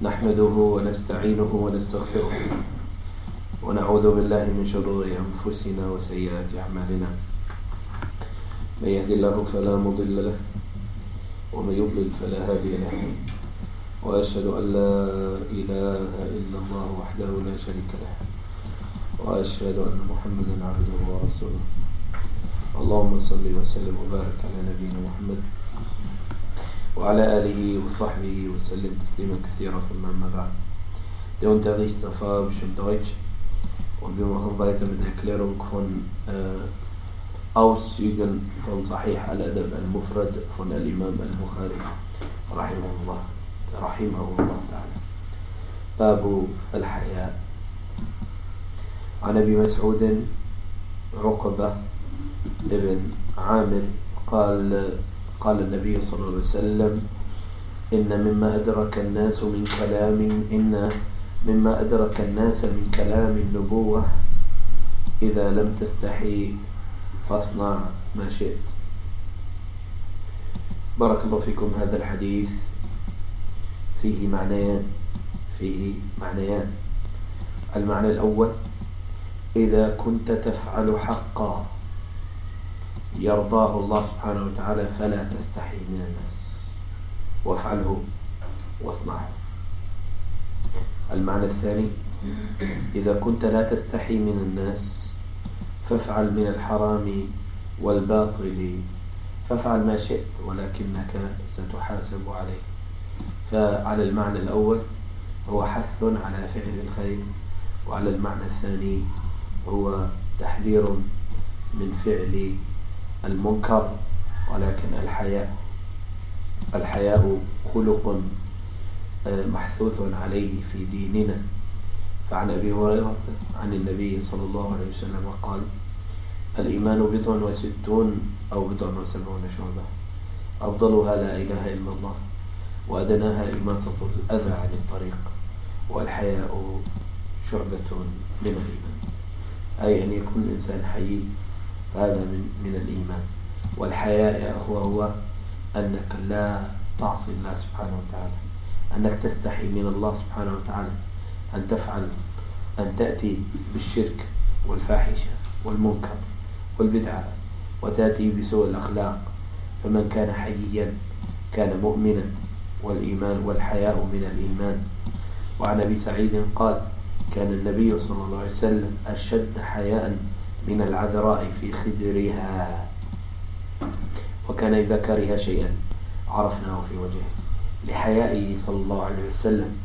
نحمده ونستعينه ونستغفره ونعوذ بالله من شرور أنفسنا وسيئات أعمالنا. من يهد الله فلا مضل له ومن يضلل فلا هادي له، وأشهد أن لا إله إلا الله وحده لا شريك له، وأشهد أن محمدا عبده ورسوله. اللهم صل وسلم وبارك على نبينا محمد وعلى آله وصحبه وسلم تسليما كثيرا. ثم أما بعد. Der Unterricht ist auf Arabisch Deutsch und wir machen weiter mit der Erklärung von Auszügen von Sahih al-Adab al-Mufrad von al-Imam al-Bukhari rahimahullah ta'ala. باب الحياء. عن أبي مسعود عقبة ابن عامر قال النبي صلى الله عليه وسلم إن مما أدرك الناس من كلام النبوة إذا لم تستحي فاصنع ما شئت. بارك الله فيكم. هذا الحديث فيه معنيان. المعنى الأول: إذا كنت تفعل حقا يرضاه الله سبحانه وتعالى فلا تستحي من الناس، وافعله واصنعه. المعنى الثاني: إذا كنت لا تستحي من الناس فافعل من الحرام والباطل، فافعل ما شئت ولكنك ستحاسب عليه. فعلى المعنى الأول هو حث على فعل الخير، وعلى المعنى الثاني هو تحذير من فعل المنكر. ولكن الحياء خلق محثوث عليه في ديننا. فعن أبي هريرة عن النبي صلى الله عليه وسلم قال: الإيمان 60 أو 70 شعبة، أفضلها لا إله إلا الله، وأدناها إماطة الأذى عن الطريق، والحياء شعبة من الإيمان. أي أن يكون الإنسان حيي، هذا من الإيمان. والحياء يا أخوة هو أنك لا تعصي الله سبحانه وتعالى، أنك تستحي من الله سبحانه وتعالى أن تأتي بالشرك والفاحشة والمنكر والبدعة وتأتي بسوء الأخلاق. فمن كان حييا كان مؤمنا، والحياء من الإيمان. وعن أبي سعيد قال: كان النبي صلى الله عليه وسلم أشد حياء من العذراء في خدرها، وكان إذا كره شيئا عرفناه في وجهه. لحيائه صلى الله عليه وسلم،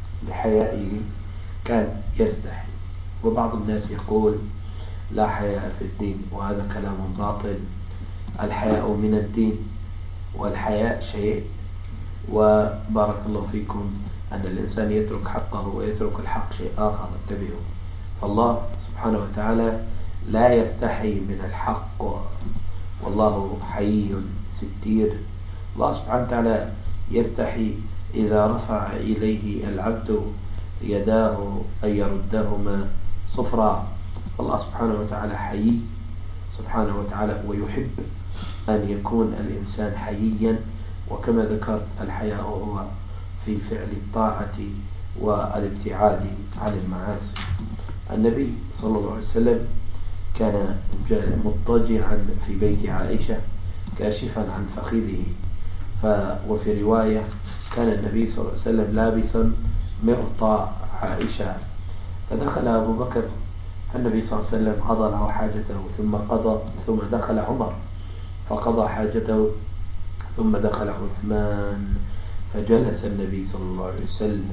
كان يستحي. وبعض الناس يقول لا حياء في الدين، وهذا كلام باطل. الحياء من الدين، والحياء شيء. وبارك الله فيكم أن الإنسان يترك حقه ويترك الحق شيء آخر. انتبهوا، فالله سبحانه وتعالى لا يستحي من الحق، والله حي ستير. الله سبحانه وتعالى يستحي إذا رفع إليه العبد يداه أن يردهما صفرا. الله سبحانه وتعالى حيي سبحانه وتعالى، ويحب أن يكون الإنسان حييا. وكما ذكرت، الحياء هو في فعل الطاعة والابتعاد عن المعاصي. النبي صلى الله عليه وسلم كان مضطجعا في بيت عائشة كاشفا عن فخذه. وفي رواية كان النبي صلى الله عليه وسلم لابسا مرطى عائشة. فدخل أبو بكر، النبي صلى الله عليه وسلم قضى له حاجته ثم دخل عمر فقضى حاجته، ثم دخل عثمان فجلس النبي صلى الله عليه وسلم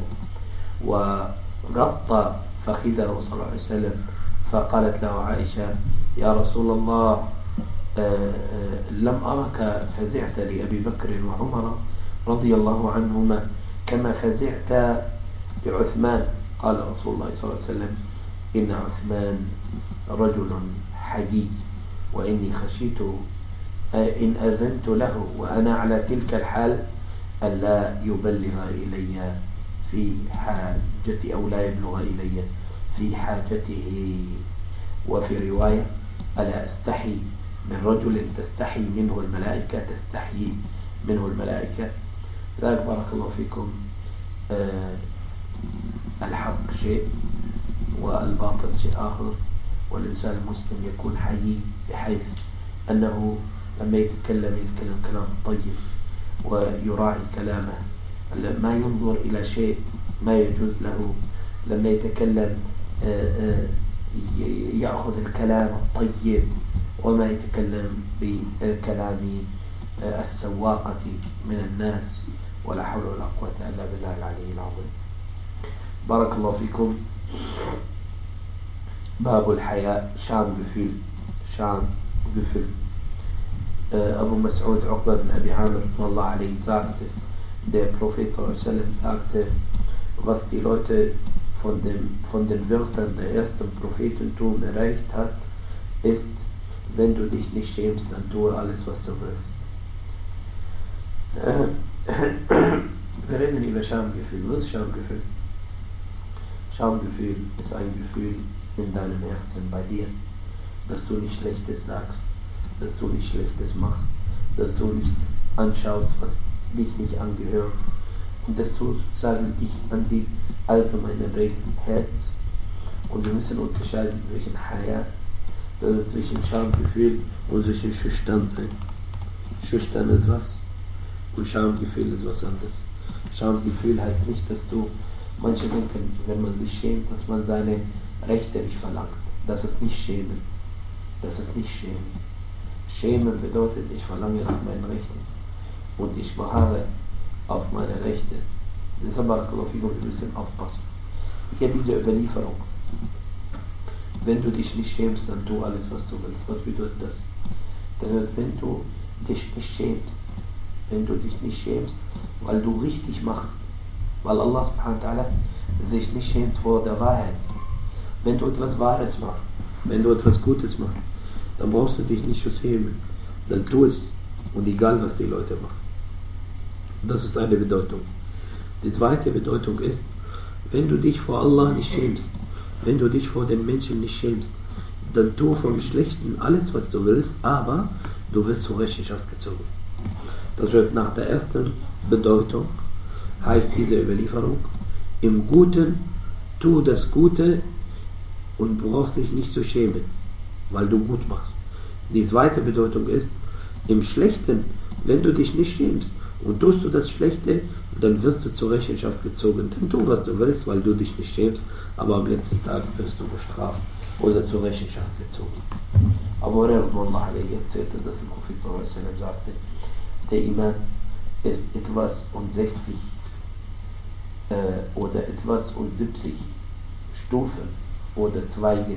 وغطى فخذه صلى الله عليه وسلم. فقالت له عائشة: يا رسول الله، لم أرك فزعت لأبي بكر وعمر رضي الله عنهما كما فزعت لعثمان. قال رسول الله صلى الله عليه وسلم: إن عثمان رجل حيي، وإني خشيت إن أذنت له وأنا على تلك الحال ألا يبلغ إلي في حاجتي، أو لا يبلغ إلي في حاجته. وفي رواية: ألا أستحي من رجل تستحي منه الملائكة، تستحيي منه الملائكة. ذلك بارك الله فيكم الحق شيء والباطل شيء آخر. والإنسان المسلم يكون حيي بحيث أنه لما يتكلم كلام طيب ويراعي كلامه، ما ينظر إلى شيء ما يجوز له. لما يتكلم يأخذ الكلام الطيب وما يتكلم بكلام السواقة من الناس. ولا حول ولا قوة إلا بالله العلي العظيم. بارك الله فيكم. باب الحياء. Schamgefühl. Abu Mas'ud Uqba bin Abi Amr Ali sagte, der Prophet sagte, was die Leute von den Wörtern der ersten Prophetentum erreicht hat, ist, wenn du dich nicht schämst, dann tue alles, was du willst. Wir reden über Schamgefühl. Was ist Schamgefühl? Schamgefühl ist ein Gefühl in deinem Herzen bei dir, dass du nicht Schlechtes sagst, dass du nicht Schlechtes machst, dass du nicht anschaust, was dich nicht angehört, und dass du sozusagen dich an die allgemeinen Regeln hältst. Und wir müssen unterscheiden zwischen Haya, also zwischen Schamgefühl und zwischen Schüchternsein. Schüchtern ist was und Schamgefühl ist was anderes. Schamgefühl heißt nicht, dass du, manche denken, wenn man sich schämt, dass man seine Rechte nicht verlangt. Das ist nicht Schämen. Das ist nicht Schämen. Schämen bedeutet, ich verlange nach meinen Rechten und ich beharre auf meine Rechte. Deshalb wir müssen aufpassen. Hier diese Überlieferung. Wenn du dich nicht schämst, dann tu alles, was du willst. Was bedeutet das? Bedeutet, wenn du dich nicht schämst, weil du richtig machst, weil Allah subhanahu wa ta'ala sich nicht schämt vor der Wahrheit. Wenn du etwas Wahres machst, wenn du etwas Gutes machst, dann brauchst du dich nicht zu schämen. Dann tu es. Und egal, was die Leute machen. Das ist eine Bedeutung. Die zweite Bedeutung ist, wenn du dich vor Allah nicht schämst, wenn du dich vor den Menschen nicht schämst, dann tu vom Schlechten alles, was du willst, aber du wirst zur Rechenschaft gezogen. Das wird nach der ersten Bedeutung, heißt diese Überlieferung, im Guten tu das Gute und brauchst dich nicht zu schämen, weil du gut machst. Die zweite Bedeutung ist, im Schlechten, wenn du dich nicht schämst und tust du das Schlechte, dann wirst du zur Rechenschaft gezogen. Dann tu, was du willst, weil du dich nicht schämst, aber am letzten Tag wirst du bestraft oder zur Rechenschaft gezogen. Abu Hurairah erzählte, dass der Prophet sagte, der Iman ist etwas und 60 oder etwas und 70 Stufen oder Zweige.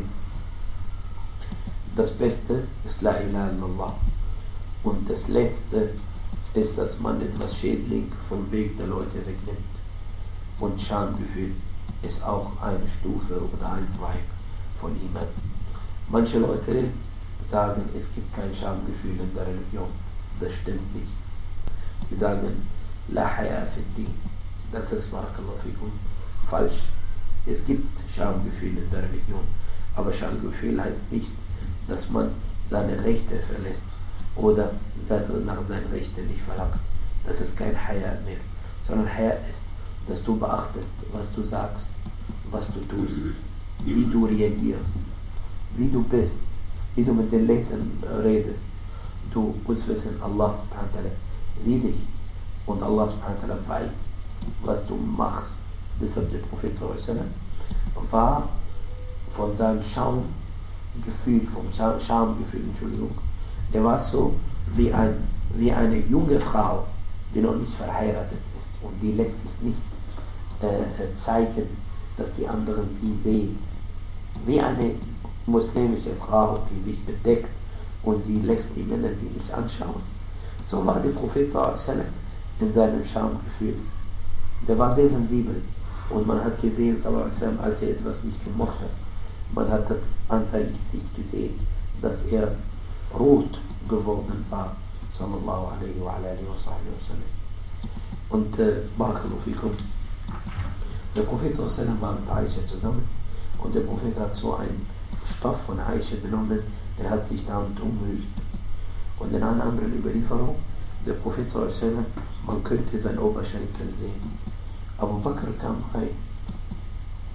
Das Beste ist La ilaha illallah. Und das Letzte ist, dass man etwas Schädling vom Weg der Leute wegnimmt. Und Schamgefühl ist auch eine Stufe oder ein Zweig von Iman. Manche Leute sagen, es gibt kein Schamgefühl in der Religion. Das stimmt nicht. Sie sagen, La haya fi din. Das ist, barakallahu fikum, falsch. Es gibt Schamgefühl in der Religion. Aber Schamgefühl heißt nicht, dass man seine Rechte verlässt oder nach seinen Rechten nicht verlangt. Das ist kein Haya mehr. Sondern Haya ist, dass du beachtest, was du sagst, was du tust, wie du reagierst, wie du bist, wie du mit den Leuten redest. Du musst wissen, Allah subhanahu wa ta'ala sieht dich und Allah subhanahu wa ta'ala weiß, was du machst. Deshalb der Prophet sallallahu alaihi wasallam war von seinem Schamgefühl, der war so wie eine junge Frau, die noch nicht verheiratet ist und die lässt sich nicht zeigen, dass die anderen sie sehen. Wie eine muslimische Frau, die sich bedeckt und sie lässt die Männer sie nicht anschauen. So war der Prophet sallallahu alaihi wasallam in seinem Schamgefühl. Der war sehr sensibel und man hat gesehen, sallallahu alaihi wasallam, als er etwas nicht gemocht hat, man hat das an seinem Gesicht gesehen, dass er rot geworden war, sallallahu alaihi wa alihi wa sallam. Und barakallahu fikum, der Prophet sallallahu alaihi wasallam war mit Aisha zusammen und der Prophet hat so einen Stoff von Aisha genommen, der hat sich damit umhüllt. Und in einer anderen Überlieferung, der Prophet sallallahu alaihi wasallam, man könnte sein Oberschenkel sehen. Abu Bakr kam rein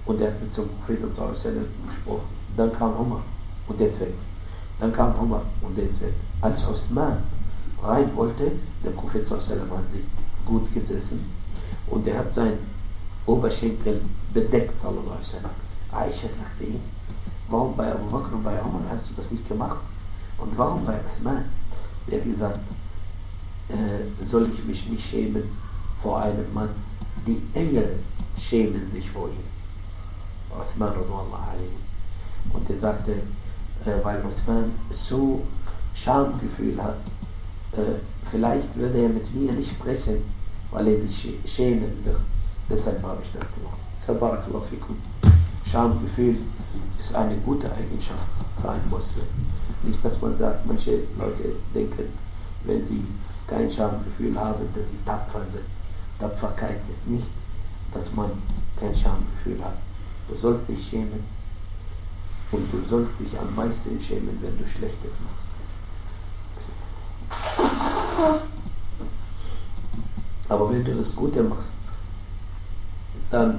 und er hat mit zum Propheten gesprochen. Dann kam Umar und der ist weg. Dann kam Umar und der ist weg. Als Uthman rein wollte, der Prophet hat sich gut gesessen und er hat seinen Oberschenkel bedeckt, sallallahu alaihi wasallam. Aisha sagte ihm, warum bei Abu Bakr und bei Umar hast du das nicht gemacht? Und warum bei Uthman? Er hat gesagt, soll ich mich nicht schämen vor einem Mann? Die Engel schämen sich vor ihm. Uthman radhiyallahu anhu. Und er sagte, weil Uthman so Schamgefühl hat, vielleicht würde er mit mir nicht sprechen, weil er sich schämen wird. Deshalb habe ich das gemacht. Barakallahu fikum. Schamgefühl ist eine gute Eigenschaft für einen Muslim. Nicht, dass man sagt, manche Leute denken, wenn sie kein Schamgefühl haben, dass sie tapfer sind. Tapferkeit ist nicht, dass man kein Schamgefühl hat. Du sollst dich schämen und du sollst dich am meisten schämen, wenn du Schlechtes machst. Aber wenn du das Gute machst, dann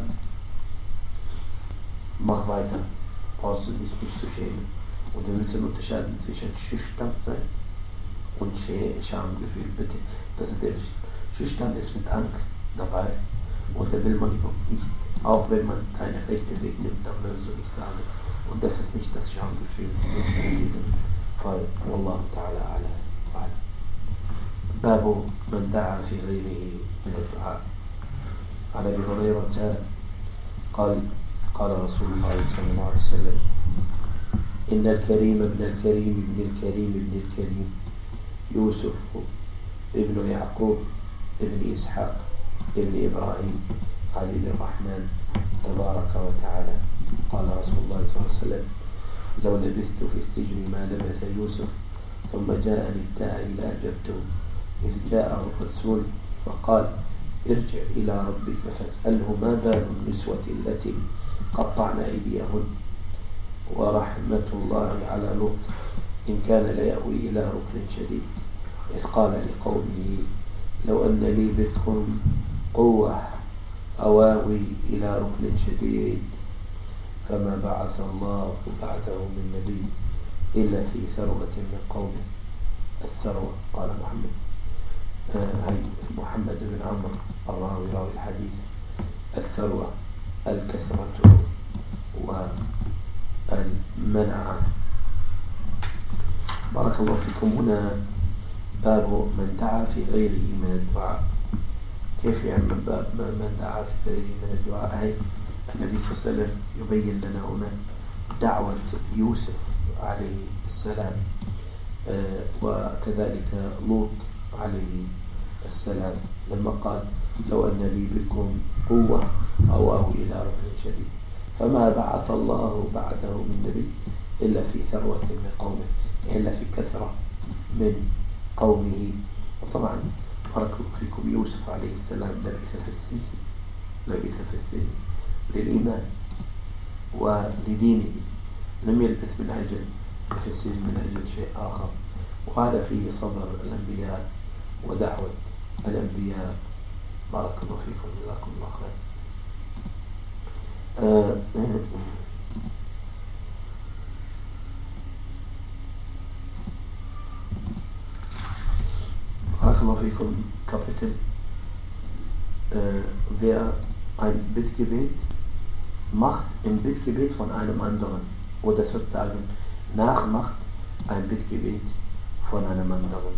mach weiter, brauchst du dich nicht zu schämen. Und wir müssen unterscheiden zwischen schüchtern sein und Schamgefühl. Bitte, das ist der schüchtern ist mit Angst dabei und da will man überhaupt nicht, auch wenn man keine rechte Weg nimmt, dann willst du nicht sagen. Und das ist nicht das Schamgefühl in diesem Fall. Wallahu ta'ala ala. باب من دعا في غيره من الدعاء. عن ابي هريره قال رسول الله صلى الله عليه وسلم ان الكريم ابن الكريم ابن الكريم ابن الكريم يوسف ابن يعقوب ابن اسحاق ابن ابراهيم خليل الرحمن تبارك وتعالى. قال رسول الله صلى الله عليه وسلم لو لبثت في السجن ما لبث يوسف ثم جاءني الداعي لاجبته إذ جاء الرسول فقال ارجع إلى ربك فاسأله ما بال النسوة التي قطعن أيديهن ورحمة الله على لوط إن كان ليأوي إلى ركن شديد إذ قال لقومه لو أن لي بكم قوة أواوي إلى ركن شديد فما بعث الله بعده من نبي إلا في ثروة من قومه. الثروة قال محمد بن عمرو الراوي راوي الحديث. الثروة الكثرة والمنعة. بارك الله فيكم. هنا باب من دعا في غيره من الدعاء. كيف يعني باب من دعا في غيره من الدعاء؟ هي النبي صلى الله عليه وسلم يبين لنا هنا دعوة يوسف عليه السلام وكذلك لوط عليه السلام لما قال لو أن لي بكم قوة أو أوي إلى ركن شديد فما بعث الله بعده من نبي إلا في ثروة من قومه، إلا في كثرة من قومه. وطبعا بارك الله فيكم يوسف عليه السلام لبث في السجن للإيمان ولدينه، لم يلبث من أجل في السجن من أجل شيء آخر. وهذا فيه صبر الأنبياء ودعوة الأنبياء. بارك الله فيكم جزاكم الله خير. بارك الله فيكم. Kapitel wer ein Bittgebet macht im Bittgebet von einem anderen oder sozusagen nachmacht ein Bittgebet von einem anderen.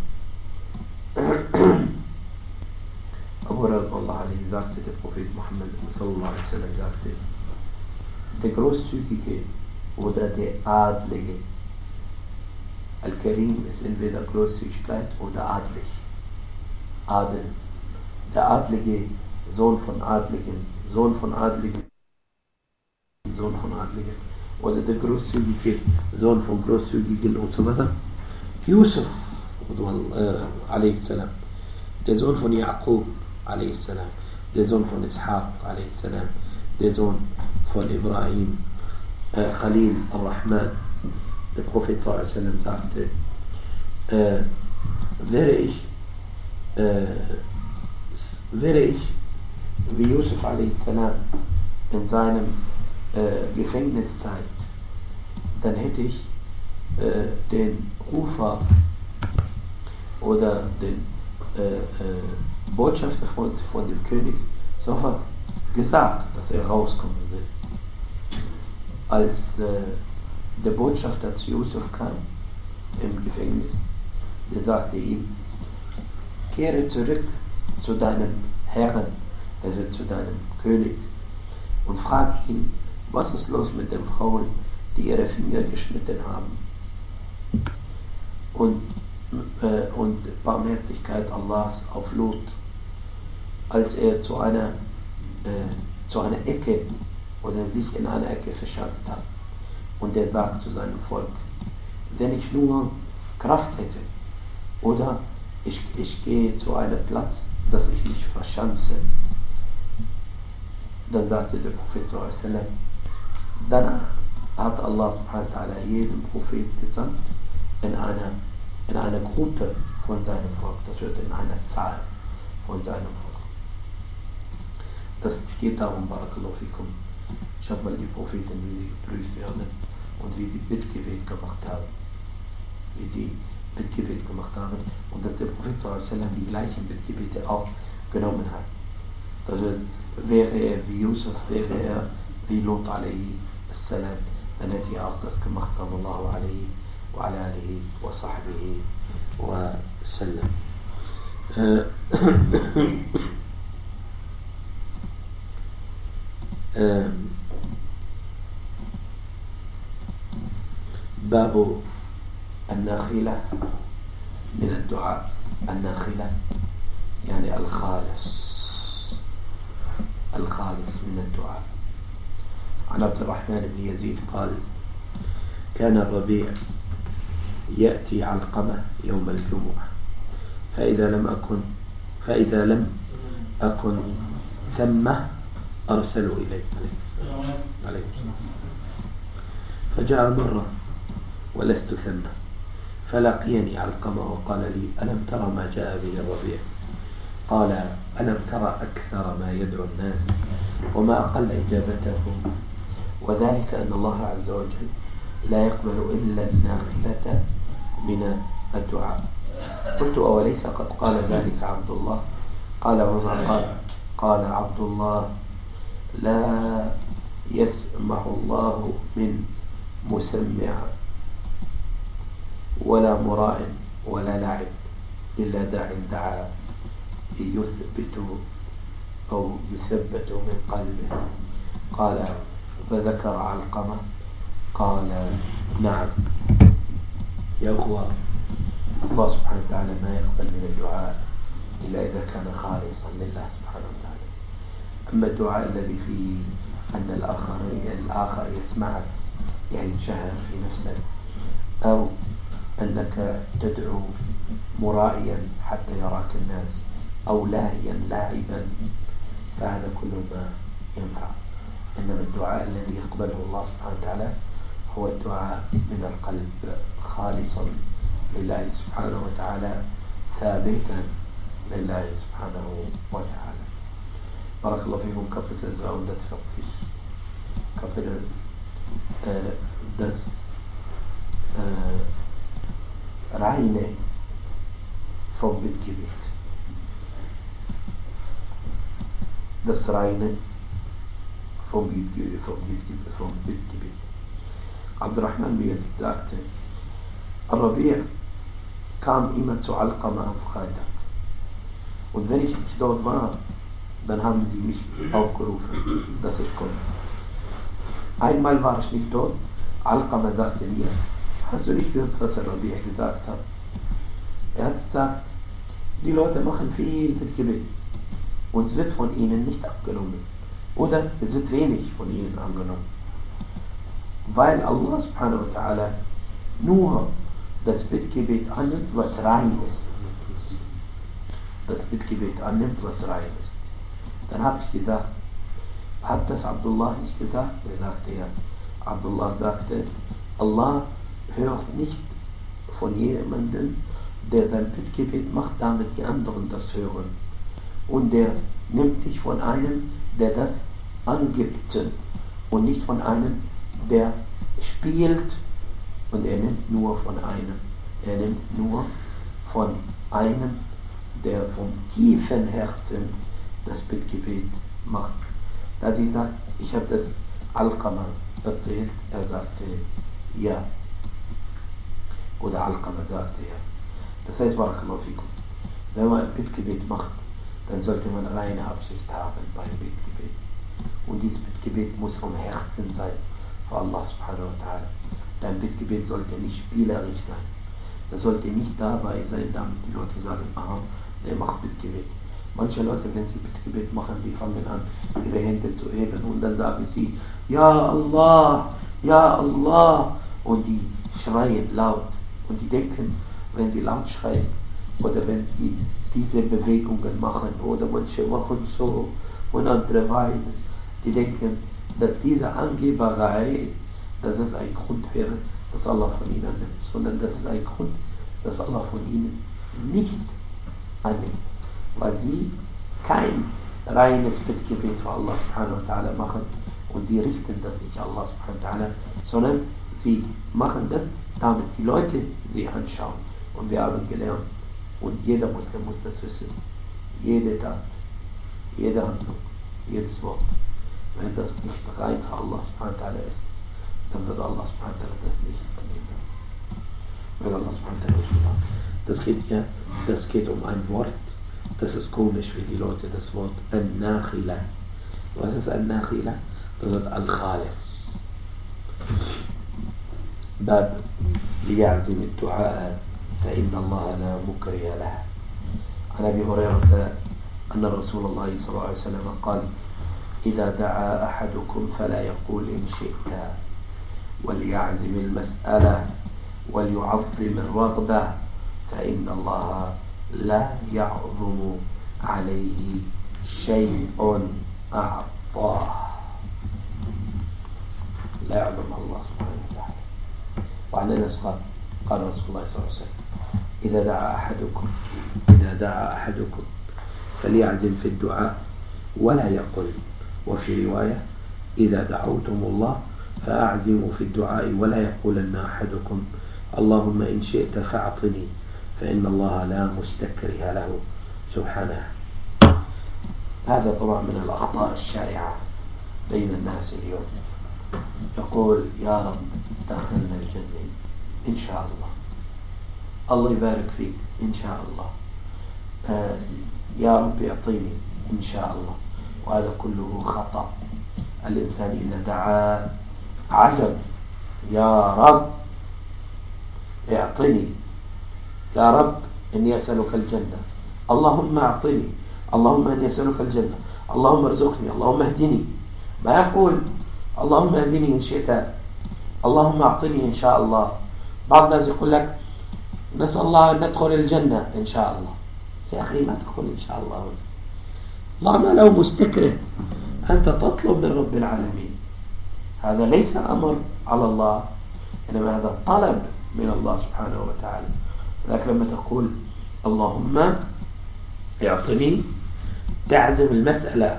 Abu Hurairah sagte, der Prophet Muhammad sallallahu alaihi wasallam sagte, der Großzügige oder der Adlige, Al-Karim ist entweder Großzügigkeit oder adlig. Adel. Der Adlige, Sohn von Adligen, Sohn von Adligen, Sohn von Adligen. Oder der Großzügige, Sohn von Großzügigen und so weiter. Yusuf, a.s. der Sohn von Yaqub, a.s. der Sohn von Ishaq, a.s. der Sohn von Ibrahim, Khalil al-Rahman. Der Prophet s.a.w. sagte, wäre ich wie Yusuf a.s. in seinem Gefängniszeit, dann hätte ich den Rufer oder den Botschafter von dem König sofort gesagt, dass er rauskommen will. Als der Botschafter zu Yusuf kam im Gefängnis, der sagte ihm, kehre zurück zu deinem Herrn, also zu deinem König, und frag ihn, was ist los mit den Frauen, die ihre Finger geschnitten haben. Und Barmherzigkeit Allahs auf Lot, als er zu einer Ecke oder sich in einer Ecke verschanzt hat. Und er sagt zu seinem Volk, wenn ich nur Kraft hätte oder ich gehe zu einem Platz, dass ich mich verschanze, dann sagte der Prophet sallallahu, danach hat Allah subhanahu wa ta'ala jedem Prophet gesandt in einer Gruppe von seinem Volk, das wird in einer Zahl von seinem Volk. Das geht darum, Barakallahu fikum. Ich habe mal die Propheten, wie sie geprüft werden und wie sie Bittgebet gemacht haben. Und dass der Prophet sallallahu die gleichen Bittgebete auch genommen hat. Also wäre er wie Yusuf, wäre er wie Lot alaihi salam, dann hätte er auch das gemacht, sallallahu alaihi wa ala alihi wa sahbihi wa sallam. باب الناخلة من الدعاء. الناخلة يعني الخالص من الدعاء. عن عبد الرحمن بن يزيد قال كان الربيع يأتي علقمة يوم الجمعة فإذا لم أكن ثم أرسلوا إليه فجاء مرة ولست ثم فلقيني علقمة وقال لي ألم ترى ما جاء به الربيع؟ قال ألم ترى أكثر ما يدعو الناس وما أقل إجابته؟ وذلك أن الله عز وجل لا يقبل إلا الناخلة من الدعاء. قلت أوليس قد قال ذلك عبد الله؟ قال وما قال؟ قال عبد الله لا يسمع الله من مسمع ولا مراء ولا لاعب إلا داع دعا يثبت من قلبه. قال فذكر علقمة قال نعم يا هو الله سبحانه وتعالى ما يقبل من الدعاء إلا إذا كان خالصا لله سبحانه وتعالى. أما الدعاء الذي فيه أن الآخر يسمعك يعني تشهر في نفسك أو أنك تدعو مرائيا حتى يراك الناس أو لاهيا لاعبا فهذا كل ما ينفع. إنما الدعاء الذي يقبله الله سبحانه وتعالى هو الدعاء من القلب خالصا لله سبحانه وتعالى ثابتا لله سبحانه وتعالى. بارك الله فيكم. Kapitel 240. Kapitel das reine vom Bittgebet. Das reine vom Bittgebet. Abdurrahman bin Yazid sagte, Al-Rabi' kam immer zu Alqama am Freitag. Und wenn ich nicht dort war, dann haben sie mich aufgerufen, dass ich komme. Einmal war ich nicht dort. Alqama sagte mir, hast du nicht gehört, was Al-Rabi' gesagt hat? Er hat gesagt, die Leute machen viel Bittgebet und es wird von ihnen nicht abgenommen. Oder es wird wenig von ihnen angenommen. Weil Allah subhanahu wa ta'ala nur das Bittgebet annimmt, was rein ist. Das Bittgebet annimmt, was rein ist. Dann habe ich gesagt, hat das Abdullah nicht gesagt? Er sagte ja. Abdullah sagte, Allah hört nicht von jemandem, der sein Bittgebet macht, damit die anderen das hören. Und der nimmt nicht von einem, der das angibt und nicht von einem, der spielt und er nimmt nur von einem. Er nimmt nur von einem, der vom tiefen Herzen das Bittgebet macht. Da die sagt, ich habe das Alqama erzählt, er sagte ja. Oder Alqama sagte ja. Das heißt, Barakallahu fikum, wenn man ein Bittgebet macht, dann sollte man reine Absicht haben beim Bittgebet. Und dieses Bittgebet muss vom Herzen sein, für Allah subhanahu wa ta'ala. Dein Bittgebet sollte nicht spielerisch sein. Das sollte nicht dabei sein, damit die Leute sagen, aha, der macht Bittgebet. Manche Leute, wenn sie Bittgebet machen, die fangen an, ihre Hände zu heben und dann sagen sie, ja Allah, ja Allah. Und die schreien laut. Und die denken, wenn sie laut schreien oder wenn sie diese Bewegungen machen oder manche machen so und andere weinen, die denken, dass diese Angeberei, dass es ein Grund wäre, dass Allah von ihnen annimmt, sondern das ist ein Grund, dass Allah von ihnen nicht annimmt, weil sie kein reines Bittgebet für Allah subhanahu wa ta'ala machen und sie richten das nicht Allah subhanahu wa ta'ala, sondern sie machen das, damit die Leute sie anschauen. Und wir haben gelernt, und jeder Muslim muss das wissen, jede Tat, jede Handlung, jedes Wort, wenn das nicht rein für Allah subhanahu wa ta'ala ist, dann wird Allah subhanahu wa ta'ala das nicht annehmen. Weil Allah subhanahu wa ta'ala, das geht um ein Wort, das ist komisch für die Leute, das Wort An-Nakhila. Was ist An-Nakhila? Das wird Al-Khalis. باب ليعزم الدعاء فإن الله لا مكره له. عن أبي هريرة أن رسول الله صلى الله عليه وسلم قال إذا دعا أحدكم فلا يقول إن شئت وليعزم المسألة وليعظم الرغبة فإن الله لا يعظم عليه شيء أعطاه. لا يعظم الله سبحانه وتعالى. وعن أنس قال رسول الله صلى الله عليه وسلم إذا دعا أحدكم فليعزم في الدعاء ولا يقل. وفي رواية إذا دعوتم الله فأعزموا في الدعاء ولا يقولن أحدكم اللهم إن شئت فاعطني فإن الله لا مستكره له سبحانه. هذا طبعا من الأخطاء الشائعة بين الناس اليوم. يقول يا رب دخلنا الجنة إن شاء الله، الله يبارك فيك إن شاء الله، يا رب يعطيني إن شاء الله. وهذا كله خطأ. الإنسان إذا دعا عزم يا رب اعطني، يا رب إني أسألك الجنة، اللهم أعطني، اللهم إني أسألك الجنة، اللهم ارزقني، اللهم اهدني. ما يقول اللهم اهدني إن شئت، اللهم أعطني إن شاء الله. بعض الناس يقول لك نسأل الله أن ندخل الجنة إن شاء الله. يا أخي ما تدخل إن شاء الله، الله ما لو مستكره، أنت تطلب من رب العالمين. هذا ليس أمر على الله، إنما هذا طلب من الله سبحانه وتعالى. لذلك لما تقول اللهم اعطني تعزم المسألة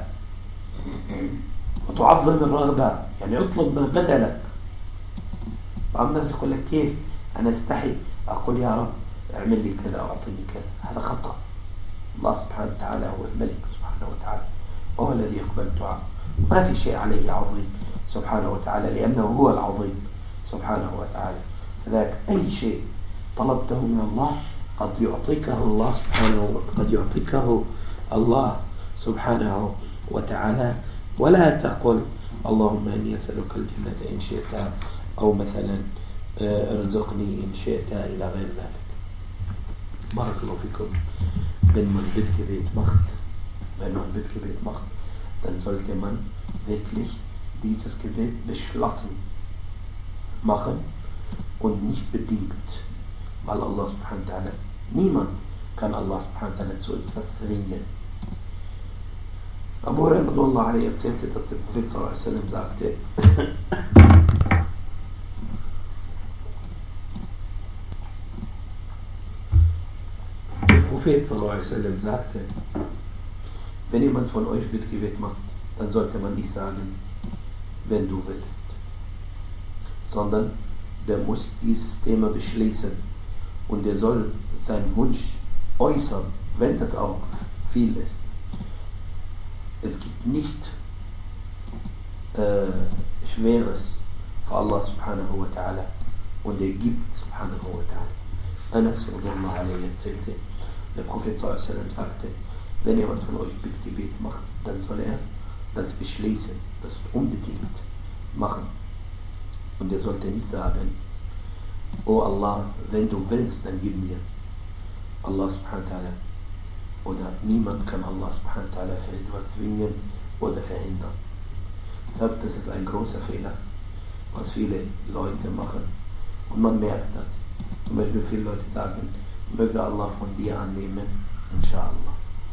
وتعظم الرغبة، يعني اطلب ما بدلك. بعض الناس يقول لك كيف أنا استحي أقول يا رب اعمل لي كذا أو أعطيني كذا. هذا خطأ. الله سبحانه وتعالى هو الملك سبحانه وتعالى، وهو الذي يقبل الدعاء، ما في شيء عليه عظيم سبحانه وتعالى، لأنه هو العظيم سبحانه وتعالى. فذلك أي شيء طلبته من الله قد يعطيكه الله سبحانه وتعالى. ولا تقل اللهم إني أسألك الجنة إن شئت، أو مثلا ارزقني إن شئت، إلى غير ذلك. بارك الله فيكم. Wenn man Bittgebet macht, dann sollte man wirklich dieses Gebet beschlossen machen und nicht bedingt, weil Allah subhanahu wa ta'ala, niemand kann Allah subhanahu wa ta'ala zu etwas zwingen. Abu Hurairah erzählte, dass der Prophet sallallahu alaihi wasallam sagte, wenn jemand von euch Bittgebet macht, dann sollte man nicht sagen wenn du willst, sondern der muss dieses Thema beschließen und der soll seinen Wunsch äußern, wenn das auch viel ist. Es gibt nicht Schweres für Allah subhanahu wa ta'ala und er gibt subhanahu wa ta'ala. Anas radiyallahu anhu erzählte, der Prophet sallallahu alaihi wasallam sagte, wenn jemand von euch Bittgebet macht, dann soll er das beschließen, das unbedingt machen. Und er sollte nicht sagen, oh Allah, wenn du willst, dann gib mir. Allah subhanahu wa ta'ala oder niemand kann Allah subhanahu wa ta'ala für etwas zwingen oder verhindern. Deshalb, das ist ein großer Fehler, was viele Leute machen. Und man merkt das. Zum Beispiel viele Leute sagen, möge Allah von dir annehmen, inshallah.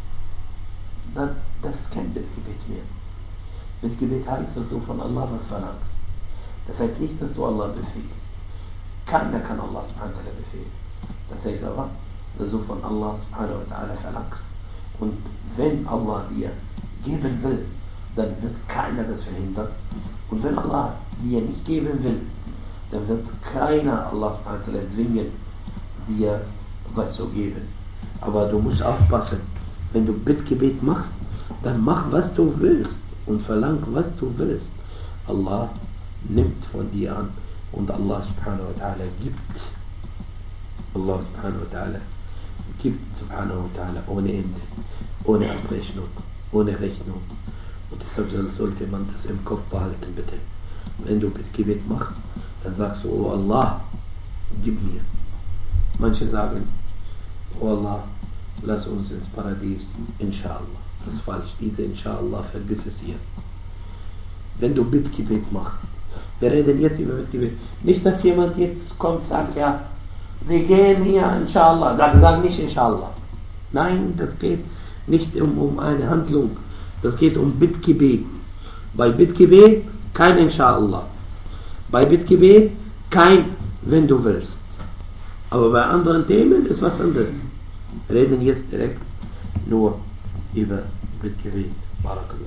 Dann, das ist kein Bittgebet mehr. Bittgebet heißt, dass du von Allah was verlangst. Das heißt nicht, dass du Allah befehlst. Keiner kann Allah subhanahu wa ta'ala befehlen. Das heißt aber, dass du von Allah subhanahu wa ta'ala verlangst. Und wenn Allah dir geben will, dann wird keiner das verhindern. Und wenn Allah dir nicht geben will, dann wird keiner Allah subhanahu wa ta'ala zwingen, dir was zu geben. Aber du musst aufpassen, wenn du Bittgebet machst, dann mach, was du willst und verlang, was du willst. Allah nimmt von dir an und Allah subhanahu wa ta'ala gibt. Allah subhanahu wa ta'ala gibt subhanahu wa ta'ala ohne Ende, ohne Abrechnung, ohne Rechnung. Und deshalb sollte man das im Kopf behalten, bitte. Wenn du Bittgebet machst, dann sagst du, oh Allah, gib mir. Manche sagen, oh Allah, lass uns ins Paradies, inshallah. Das ist falsch, diese inshallah, vergiss es hier. Wenn du Bittgebet machst, wir reden jetzt über Bittgebet. Nicht, dass jemand jetzt kommt und sagt, ja, wir gehen hier, inshallah. Sag nicht inshallah. Nein, das geht nicht um eine Handlung. Das geht um Bittgebet. Bei Bittgebet kein inshallah. Bei Bittgebet kein, wenn du willst. Aber bei anderen Themen ist was anderes. Wir reden jetzt direkt nur über Bittgebet. Barakallahu.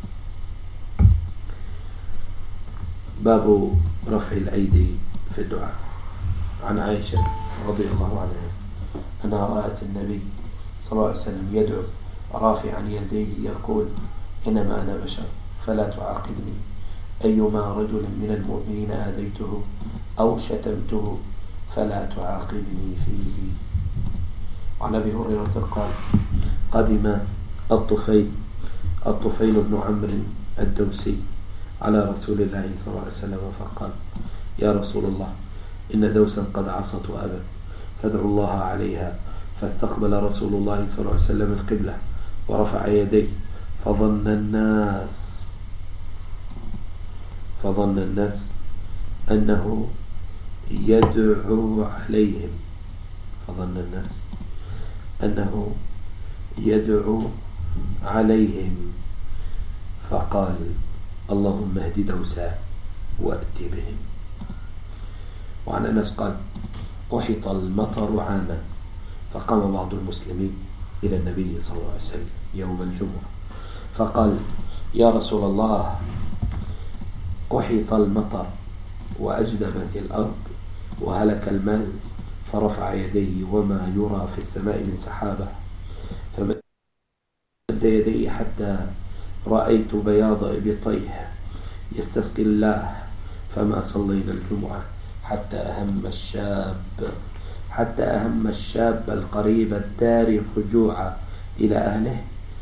باب رفع الأيدي في الدعاء. عن عائشة رضي الله عنها أنها رأت النبي صلى الله عليه وسلم يدعو رافعا يديه يقول إنما أنا بشر فلا تعاقبني أيما رجل من المؤمنين آذيته أو شتمته فلا تعاقبني فيه. وعن أبي هريرة قال قدم الطفيل بن عمرو الدوسي على رسول الله صلى الله عليه وسلم فقال يا رسول الله إن دوسا قد عصت أبا فادعوا الله عليها. فاستقبل رسول الله صلى الله عليه وسلم القبلة ورفع يديه فظن الناس أنه يدعو عليهم فقال اللهم اهد دوسا وأت بهم. وعن أنس قال أحط المطر عاما فقام بعض المسلمين إلى النبي صلى الله عليه وسلم يوم الجمعة فقال يا رسول الله أحط المطر وأجدبت الأرض وهلك المال فرفع يديه وما يرى في السماء من سحابة فمد يديه حتى رأيت بياض إبطيه يستسقي الله فما صلينا الجمعة حتى أهم الشاب القريب الدار الرجوع إلى أهله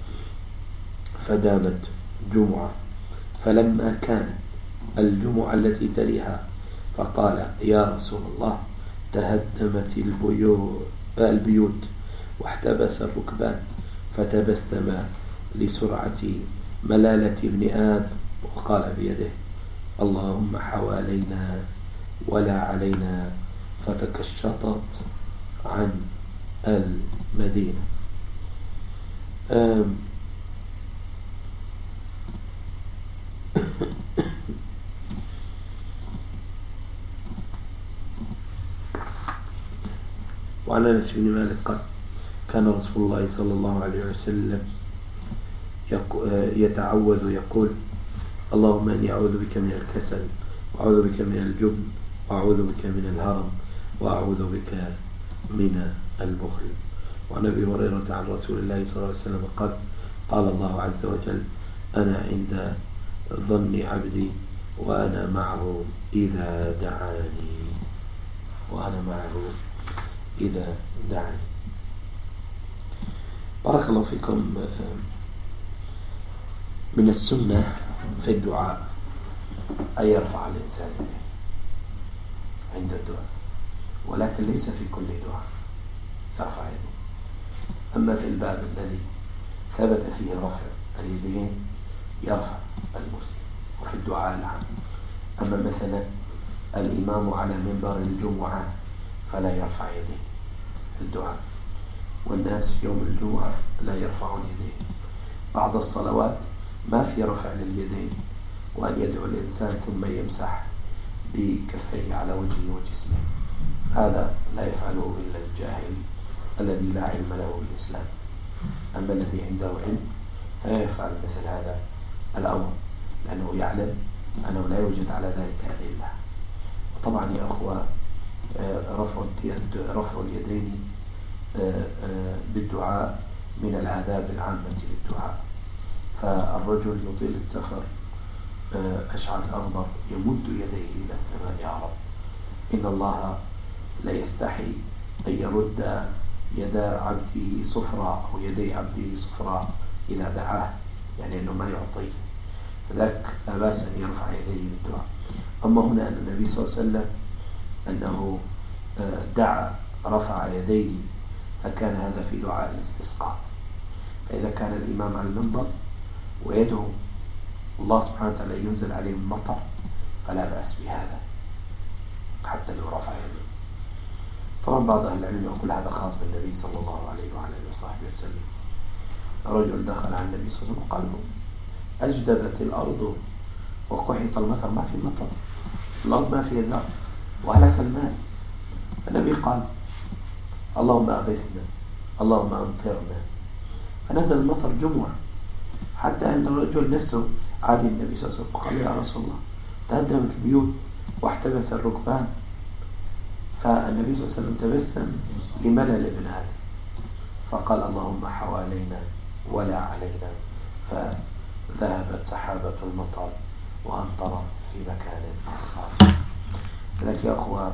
فدامت جمعة. فلما كانت الجمعة التي تليها فقال يا رسول الله تهدمت البيوت واحتبس الركبان فتبسم لسرعة ملالة ابن آدم وقال بيده اللهم حوالينا ولا علينا فتكشطت عن المدينة. وعن أنس بن مالك قال كان رسول الله صلى الله عليه وسلم يتعوذ يقول اللهم إني أعوذ بك من الكسل، وأعوذ بك من الجبن، وأعوذ بك من الهرم، وأعوذ بك من البخل. وعن أبي هريرة عن رسول الله صلى الله عليه وسلم قال: قال الله عز وجل: أنا عند ظن عبدي وأنا معه إذا دعاني. وأنا معه إذا دعاني. بارك الله فيكم. من السنة في الدعاء أن يرفع الإنسان يديه عند الدعاء، ولكن ليس في كل دعاء يرفع يديه. أما في الباب الذي ثبت فيه رفع اليدين يرفع المسلم، وفي الدعاء العام. أما مثلا الإمام على منبر الجمعة فلا يرفع يديه في الدعاء، والناس يوم الجمعة لا يرفعون يديه. بعض الصلوات ما في رفع لليدين، وأن يدعو الإنسان ثم يمسح بكفيه على وجهه وجسمه، هذا لا يفعله إلا الجاهل الذي لا علم له بالإسلام. أما الذي عنده علم فيفعل مثل هذا الأمر، لأنه يعلم أنه لا يوجد على ذلك أدلة. وطبعا يا أخوة، رفع اليدين بالدعاء من الآداب العامة للدعاء. فالرجل يطيل السفر أشعث أغبر يمد يديه إلى السماء: يا رب، إن الله لا يستحي أن يرد يدا عبده صفراء أو يدي عبده صفراء إذا دعاه، يعني أنه ما يعطيه، فذلك لا بأس أن يرفع يديه بالدعاء. أما هنا أن النبي صلى الله عليه وسلم أنه دعا رفع يديه، فكان هذا في دعاء الاستسقاء. فإذا كان الإمام على المنبر ويدعو الله سبحانه وتعالى ينزل عليه المطر فلا بأس بهذا حتى لو رفع يده. طبعا بعض أهل العلم يقول هذا خاص بالنبي صلى الله عليه وعلى آله وصحبه وسلم. رجل دخل على النبي صلى الله عليه وسلم وقال له: أجدبت الأرض وقحط المطر، ما في مطر، الأرض ما فيها زرع وهلك الماء. فالنبي قال: اللهم أغثنا، اللهم أمطرنا. فنزل المطر جمعة، حتى أن الرجل نفسه عادي النبي صلى الله عليه وسلم قال: يا رسول الله، تهدمت البيوت واحتبس الركبان. فالنبي صلى الله عليه وسلم تبسم لملل ابن آدم فقال: اللهم حوالينا ولا علينا. فذهبت سحابة المطر وأمطرت في مكان آخر. لذلك يا أخوة،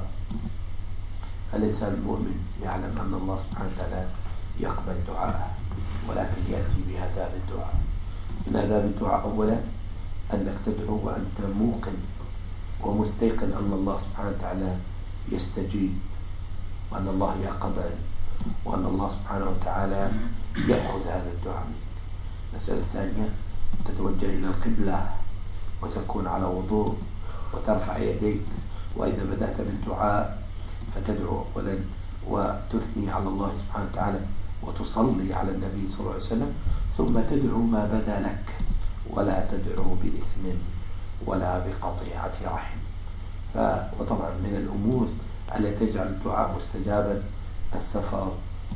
الإنسان المؤمن يعلم أن الله سبحانه وتعالى يقبل دعاءه، ولكن يأتي بآداب الدعاء. من آداب الدعاء أولا أنك تدعو وأنت موقن ومستيقن أن الله سبحانه وتعالى يستجيب، وأن الله يقبل، وأن الله سبحانه وتعالى يأخذ هذا الدعاء منك. المسألة الثانية: تتوجه إلى القبلة وتكون على وضوء وترفع يديك، وإذا بدأت بالدعاء فتدعو أولا وتثني على الله سبحانه وتعالى وتصلي على النبي صلى الله عليه وسلم، ثم تدعو ما بدا لك، ولا تدعو بإثم ولا بقطيعة رحم. وطبعا من الأمور التي تجعل الدعاء مستجابا السفر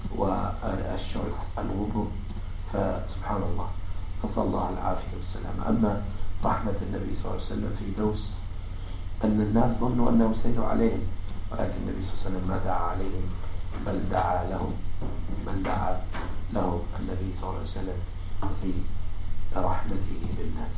والشعث الغضب. فسبحان الله، نسأل الله العافية والسلام. أما رحمة النبي صلى الله عليه وسلم في دوس أن الناس ظنوا أنه سيدعو عليهم، ولكن النبي صلى الله عليه وسلم ما دعا عليهم، بل دعا لهم النبي صلى الله عليه وسلم لرحمته بالناس.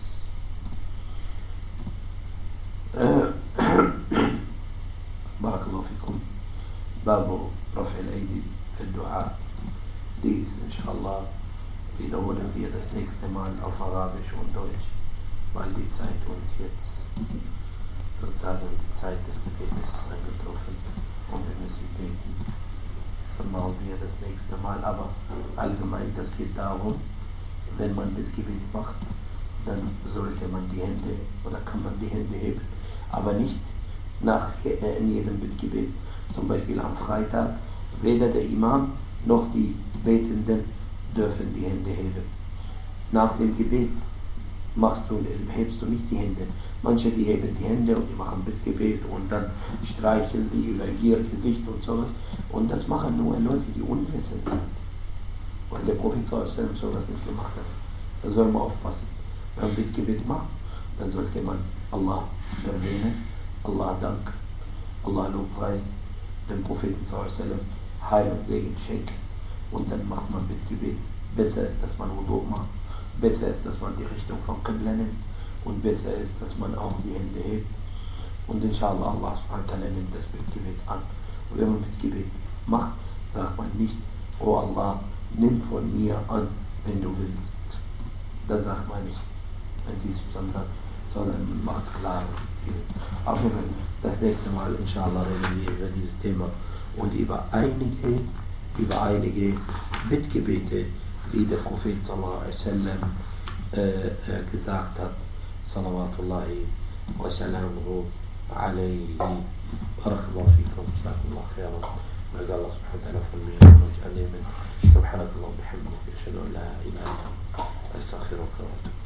بارك الله فيكم. باب رفع الأيدي في الدعاء. Dies, inshallah, wiederholen wir das nächste Mal auf Arabisch und Deutsch, weil die Zeit uns jetzt sozusagen die Zeit des Gebetes ist eingetroffen und wir müssen beten. Das machen wir das nächste Mal, aber allgemein, das geht darum, wenn man Bittgebet macht, dann sollte man die Hände oder kann man die Hände heben, aber nicht in jedem Bittgebet. Zum Beispiel am Freitag, weder der Imam noch die Betenden dürfen die Hände heben. Nach dem Gebet hebst du nicht die Hände. Manche, die heben die Hände und die machen Bittgebet und dann streicheln sie über ihr Gesicht und sowas. Und das machen nur Leute, die unwissend sind. Weil der Prophet sallallahu alaihi wasallam sowas nicht gemacht hat. Da soll man aufpassen. Wenn man Bittgebet macht, dann sollte man Allah erwähnen, Allah danken, Allah lobpreisen, dem Propheten sallallahu Heil und Segen schenken und dann macht man mit Gebet. Besser ist, dass man Wudu macht, besser ist, dass man die Richtung von Qibla nimmt und besser ist, dass man auch die Hände hebt und inshallah Allah subhanahu wa ta'ala nimmt das mit Gebet an. Und wenn man mit Gebet macht, sagt man nicht, oh Allah, nimm von mir an, wenn du willst. Das sagt man nicht in diesem Zusammenhang, sondern man macht klar, was es geht. Auf jeden Fall, das nächste Mal, inshallah, reden wir über dieses Thema und über einige Bittgebete, die der Prophet sallallahu alaihi wasallam gesagt hat, salawatullahi wa salamuhu alayhi. Barakallahu fikum, jazakumullahu khairan. Möge Allah subhanahu wa ta'ala von mir und euch annehmen. Subhanakallah wa bihamdika, ashhadu an la ilaha illa anta, astaghfiruka wa atubu